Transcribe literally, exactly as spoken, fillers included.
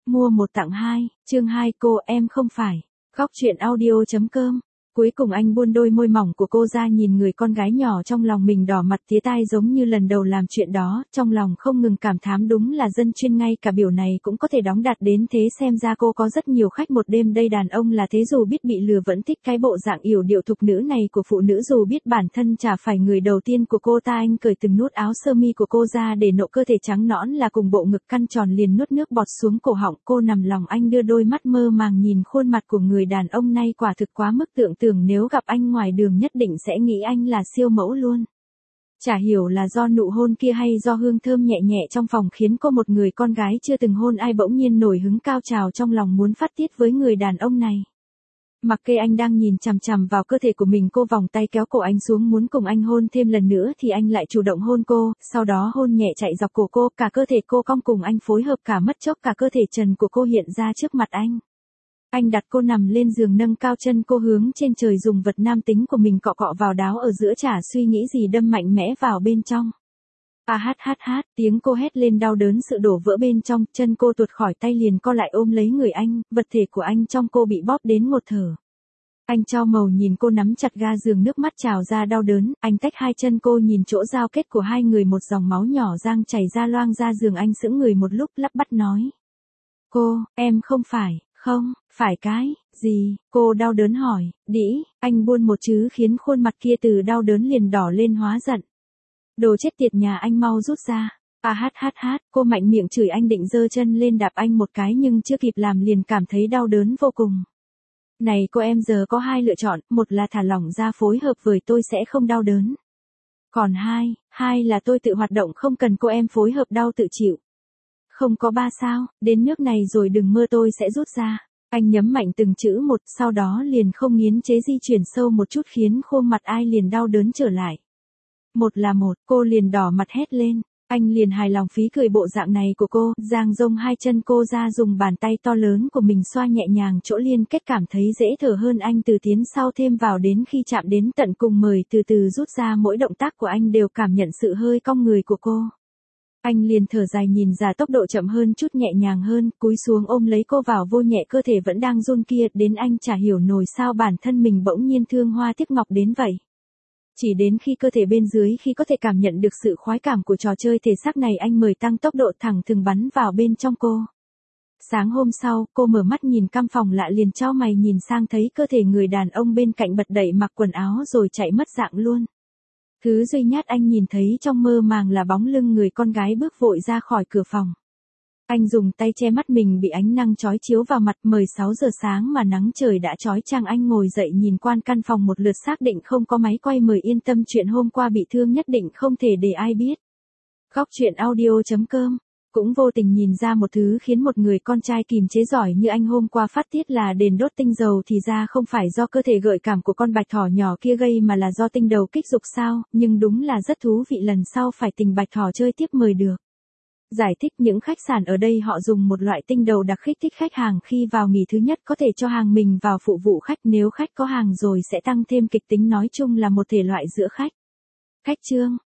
Mua một tặng hai, chương hai cô em không phải. Góc truyện audio.com. Cuối cùng anh buôn đôi môi mỏng của cô ra nhìn người con gái nhỏ trong lòng mình đỏ mặt tía tai giống như lần đầu làm chuyện đó, trong lòng không ngừng cảm thán đúng là dân chuyên ngay cả biểu này cũng có thể đóng đạt đến thế xem ra cô có rất nhiều khách một đêm đây đàn ông là thế dù biết bị lừa vẫn thích cái bộ dạng yểu điệu thục nữ này của phụ nữ dù biết bản thân chả phải người đầu tiên của cô ta anh cởi từng nút áo sơ mi của cô ra để lộ cơ thể trắng nõn là cùng bộ ngực căn tròn liền nuốt nước bọt xuống cổ họng cô nằm lòng anh đưa đôi mắt mơ màng nhìn khuôn mặt của người đàn ông này quả thực quá mức tưởng tượng nếu gặp anh ngoài đường nhất định sẽ nghĩ anh là siêu mẫu luôn. Chả hiểu là do nụ hôn kia hay do hương thơm nhẹ nhẹ trong phòng khiến cô một người con gái chưa từng hôn ai bỗng nhiên nổi hứng cao trào trong lòng muốn phát tiết với người đàn ông này. Mặc kệ anh đang nhìn chằm chằm vào cơ thể của mình cô vòng tay kéo cổ anh xuống muốn cùng anh hôn thêm lần nữa thì anh lại chủ động hôn cô, sau đó hôn nhẹ chạy dọc cổ cô, cả cơ thể cô cong cùng anh phối hợp cả mất chốc cả cơ thể trần của cô hiện ra trước mặt anh. Anh đặt cô nằm lên giường nâng cao chân cô hướng trên trời dùng vật nam tính của mình cọ cọ vào đáo ở giữa chả suy nghĩ gì đâm mạnh mẽ vào bên trong. À hát hát hát, tiếng cô hét lên đau đớn sự đổ vỡ bên trong, chân cô tuột khỏi tay liền co lại ôm lấy người anh, vật thể của anh trong cô bị bóp đến ngột thở. Anh cho màu nhìn cô nắm chặt ga giường nước mắt trào ra đau đớn, anh tách hai chân cô nhìn chỗ giao kết của hai người một dòng máu nhỏ giang chảy ra loang ra giường anh sững người một lúc lắp bắp nói. Cô, em không phải. Không, phải cái, gì, cô đau đớn hỏi, đĩ, anh buôn một chứ khiến khuôn mặt kia từ đau đớn liền đỏ lên hóa giận. Đồ chết tiệt nhà anh mau rút ra, à hát hát hát, cô mạnh miệng chửi anh định giơ chân lên đạp anh một cái nhưng chưa kịp làm liền cảm thấy đau đớn vô cùng. Này cô em giờ có hai lựa chọn, một là thả lỏng ra phối hợp với tôi sẽ không đau đớn. Còn hai, hai là tôi tự hoạt động không cần cô em phối hợp đau tự chịu. Không có ba sao, đến nước này rồi đừng mơ tôi sẽ rút ra. Anh nhấm mạnh từng chữ một, sau đó liền không nghiến chế di chuyển sâu một chút khiến khuôn mặt ai liền đau đớn trở lại. Một là một, cô liền đỏ mặt hét lên. Anh liền hài lòng phí cười bộ dạng này của cô, giang rông hai chân cô ra dùng bàn tay to lớn của mình xoa nhẹ nhàng chỗ liên kết cảm thấy dễ thở hơn anh từ tiến sau thêm vào đến khi chạm đến tận cùng mời từ từ rút ra mỗi động tác của anh đều cảm nhận sự hơi cong người của cô. Anh liền thở dài nhìn ra tốc độ chậm hơn chút nhẹ nhàng hơn, cúi xuống ôm lấy cô vào vô nhẹ cơ thể vẫn đang run kia, đến anh chả hiểu nổi sao bản thân mình bỗng nhiên thương hoa tiếc ngọc đến vậy. Chỉ đến khi cơ thể bên dưới khi có thể cảm nhận được sự khoái cảm của trò chơi thể xác này anh mời tăng tốc độ thẳng thừng bắn vào bên trong cô. Sáng hôm sau, cô mở mắt nhìn căn phòng lạ liền chau mày nhìn sang thấy cơ thể người đàn ông bên cạnh bật đậy mặc quần áo rồi chạy mất dạng luôn. Thứ duy nhất anh nhìn thấy trong mơ màng là bóng lưng người con gái bước vội ra khỏi cửa phòng. Anh dùng tay che mắt mình bị ánh nắng chói chiếu vào mặt mười sáu giờ sáng mà nắng trời đã chói chang anh ngồi dậy nhìn quan căn phòng một lượt xác định không có máy quay mời yên tâm chuyện hôm qua bị thương nhất định không thể để ai biết. Góc truyện audio.com cũng vô tình nhìn ra một thứ khiến một người con trai kìm chế giỏi như anh hôm qua phát tiết là đền đốt tinh dầu thì ra không phải do cơ thể gợi cảm của con bạch thỏ nhỏ kia gây mà là do tinh đầu kích dục sao, nhưng đúng là rất thú vị lần sau phải tình bạch thỏ chơi tiếp mời được. Giải thích những khách sạn ở đây họ dùng một loại tinh đầu đặc kích thích khách hàng khi vào nghỉ thứ nhất có thể cho hàng mình vào phụ vụ khách nếu khách có hàng rồi sẽ tăng thêm kịch tính nói chung là một thể loại giữa khách. Khách trương.